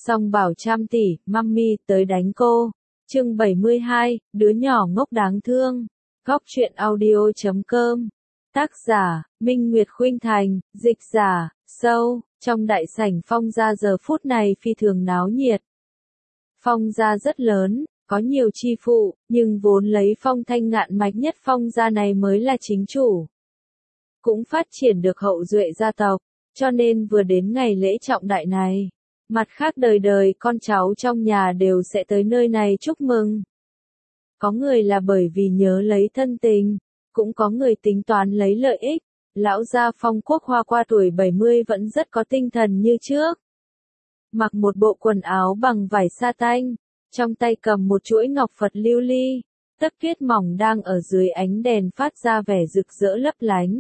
Song bảo trăm tỷ, mummy tới đánh cô. Chương 72, đứa nhỏ ngốc đáng thương. Góc truyện audio.com. Tác giả, Minh Nguyệt Khuynh Thành, dịch giả, Sâu. Trong đại sảnh Phong gia giờ phút này phi thường náo nhiệt. Phong gia rất lớn, có nhiều chi phụ, nhưng vốn lấy Phong Thanh ngạn mạch nhất Phong gia này mới là chính chủ. Cũng phát triển được hậu duệ gia tộc, cho nên vừa đến ngày lễ trọng đại này, mặt khác đời đời con cháu trong nhà đều sẽ tới nơi này chúc mừng. Có người là bởi vì nhớ lấy thân tình, cũng có người tính toán lấy lợi ích. Lão gia Phong Quốc Hoa qua tuổi 70 vẫn rất có tinh thần như trước. Mặc một bộ quần áo bằng vải sa tanh, trong tay cầm một chuỗi ngọc Phật lưu ly, tấc tuyết mỏng đang ở dưới ánh đèn phát ra vẻ rực rỡ lấp lánh.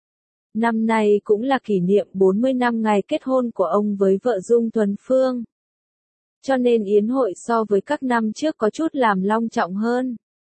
Năm nay cũng là kỷ niệm 40 năm ngày kết hôn của ông với vợ Dung Thuần Phương. Cho nên yến hội so với các năm trước có chút làm long trọng hơn.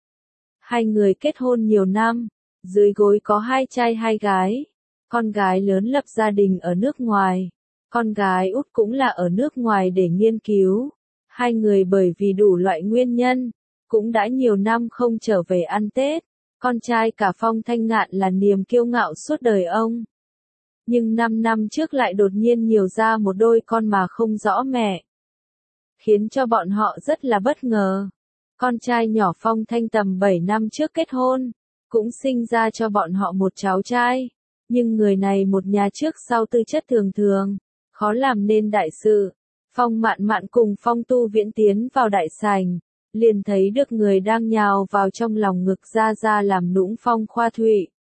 Hai người kết hôn nhiều năm, dưới gối có 2 trai 2 gái. Con gái lớn lập gia đình ở nước ngoài, con gái út cũng là ở nước ngoài để nghiên cứu. Hai người bởi vì đủ loại nguyên nhân, cũng đã nhiều năm không trở về ăn Tết. Con trai cả Phong Thanh Ngạn là niềm kiêu ngạo suốt đời ông. Nhưng 5 năm trước lại đột nhiên nhiều ra một đôi con mà không rõ mẹ, khiến cho bọn họ rất là bất ngờ. Con trai nhỏ Phong Thanh tầm 7 năm trước kết hôn, cũng sinh ra cho bọn họ một cháu trai. Nhưng người này một nhà trước sau tư chất thường thường, khó làm nên đại sự. Phong Mạn Mạn cùng Phong Tu Viễn tiến vào đại sảnh, liền thấy được người đang nhào vào trong lòng ngực Gia Gia làm nũng Phong Khoa Thụy.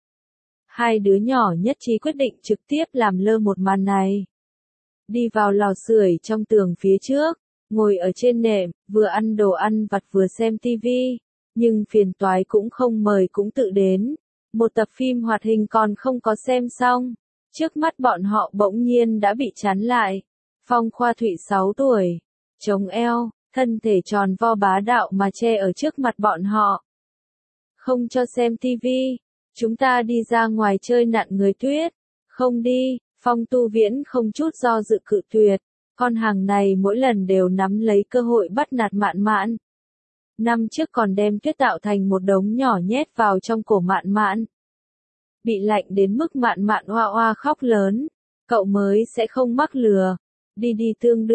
Hai đứa nhỏ nhất trí quyết định trực tiếp làm lơ một màn này. Đi vào lò sưởi trong tường phía trước, ngồi ở trên nệm, vừa ăn đồ ăn vặt vừa xem tivi. Nhưng phiền toái cũng không mời cũng tự đến. Một tập phim hoạt hình còn không có xem xong. Trước mắt bọn họ bỗng nhiên đã bị chắn lại. Phong Khoa Thụy 6 tuổi, chống eo, thân thể tròn vo bá đạo mà che ở trước mặt bọn họ. Không cho xem tivi, chúng ta đi ra ngoài chơi nặn người tuyết. Không đi, Phong Tu Viễn không chút do dự cự tuyệt. Con hàng này mỗi lần đều nắm lấy cơ hội bắt nạt Mạn Mạn. Năm trước còn đem tuyết tạo thành một đống nhỏ nhét vào trong cổ Mạn Mạn. Bị lạnh đến mức Mạn Mạn oa oa khóc lớn. Cậu mới sẽ không mắc lừa. Đi đi tương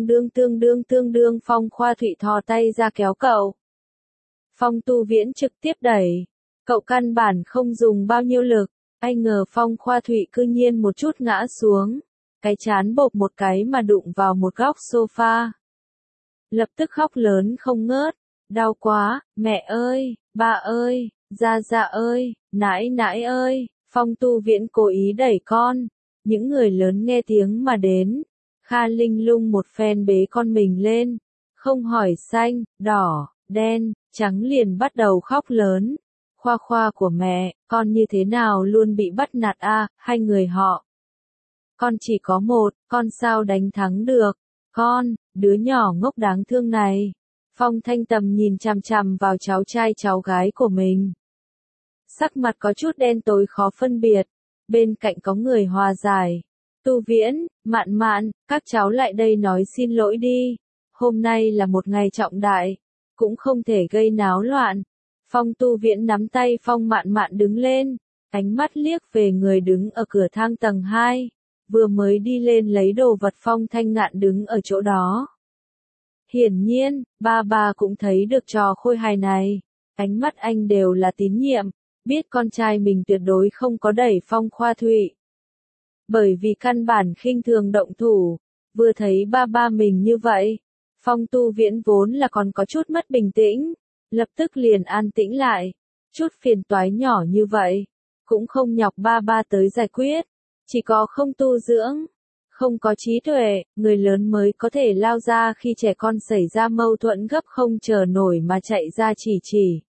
đương Phong Khoa Thụy thò tay ra kéo cậu. Phong Tu Viễn trực tiếp đẩy. Cậu căn bản không dùng bao nhiêu lực. Ai ngờ Phong Khoa Thụy cư nhiên một chút ngã xuống. Cái chán bộp một cái mà đụng vào một góc sofa. Lập tức khóc lớn không ngớt. Đau quá, mẹ ơi, ba ơi, Gia Gia ơi, nãi nãi ơi. Phong Tu Viễn cố ý đẩy con. Những người lớn nghe tiếng mà đến. Kha Linh Lung một phen bế con mình lên. Không hỏi xanh, đỏ, đen, trắng liền bắt đầu khóc lớn. Khoa khoa của mẹ, con như thế nào luôn bị bắt nạt a, hai người họ. Con chỉ có một, con sao đánh thắng được. Con, đứa nhỏ ngốc đáng thương này. Phong Thanh Tầm nhìn chằm chằm vào cháu trai cháu gái của mình. Sắc mặt có chút đen tối khó phân biệt. Bên cạnh có người hòa giải. Tu Viễn, Mạn Mạn, các cháu lại đây nói xin lỗi đi. Hôm nay là một ngày trọng đại, cũng không thể gây náo loạn. Phong Tu Viễn nắm tay Phong Mạn Mạn đứng lên, ánh mắt liếc về người đứng ở cửa thang tầng 2. Vừa mới đi lên lấy đồ vật Phong Thanh Ngạn đứng ở chỗ đó. Hiển nhiên, ba cũng thấy được trò khôi hài này. Ánh mắt anh đều là tín nhiệm, biết con trai mình tuyệt đối không có đẩy Phong Khoa Thụy. Bởi vì căn bản khinh thường động thủ, vừa thấy ba mình như vậy, Phong Tu Viễn vốn là còn có chút mất bình tĩnh, lập tức liền an tĩnh lại. Chút phiền toái nhỏ như vậy, cũng không nhọc ba tới giải quyết, chỉ có không tu dưỡng, không có trí tuệ, người lớn mới có thể lao ra khi trẻ con xảy ra mâu thuẫn gấp không chờ nổi mà chạy ra chỉ.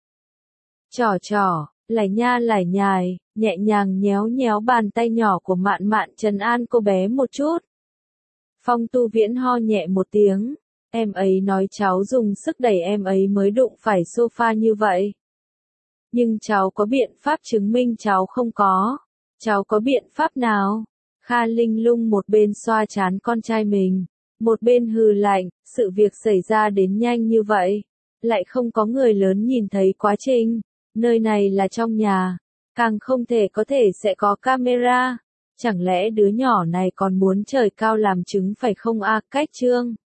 Trò, lải nha lải nhài, nhẹ nhàng nhéo nhéo bàn tay nhỏ của Mạn Mạn trấn an cô bé một chút. Phong Tu Viễn ho nhẹ một tiếng, em ấy nói cháu dùng sức đẩy em ấy mới đụng phải sofa như vậy. Nhưng cháu có biện pháp chứng minh cháu không có. Cháu có biện pháp nào? Kha Linh Lung một bên xoa trán con trai mình, Một bên hừ lạnh, sự việc xảy ra đến nhanh như vậy. Lại không có người lớn nhìn thấy quá trình. Nơi này là trong nhà. Càng không thể có thể sẽ có camera. Chẳng lẽ đứa nhỏ này còn muốn trời cao làm chứng phải không a? Cách chương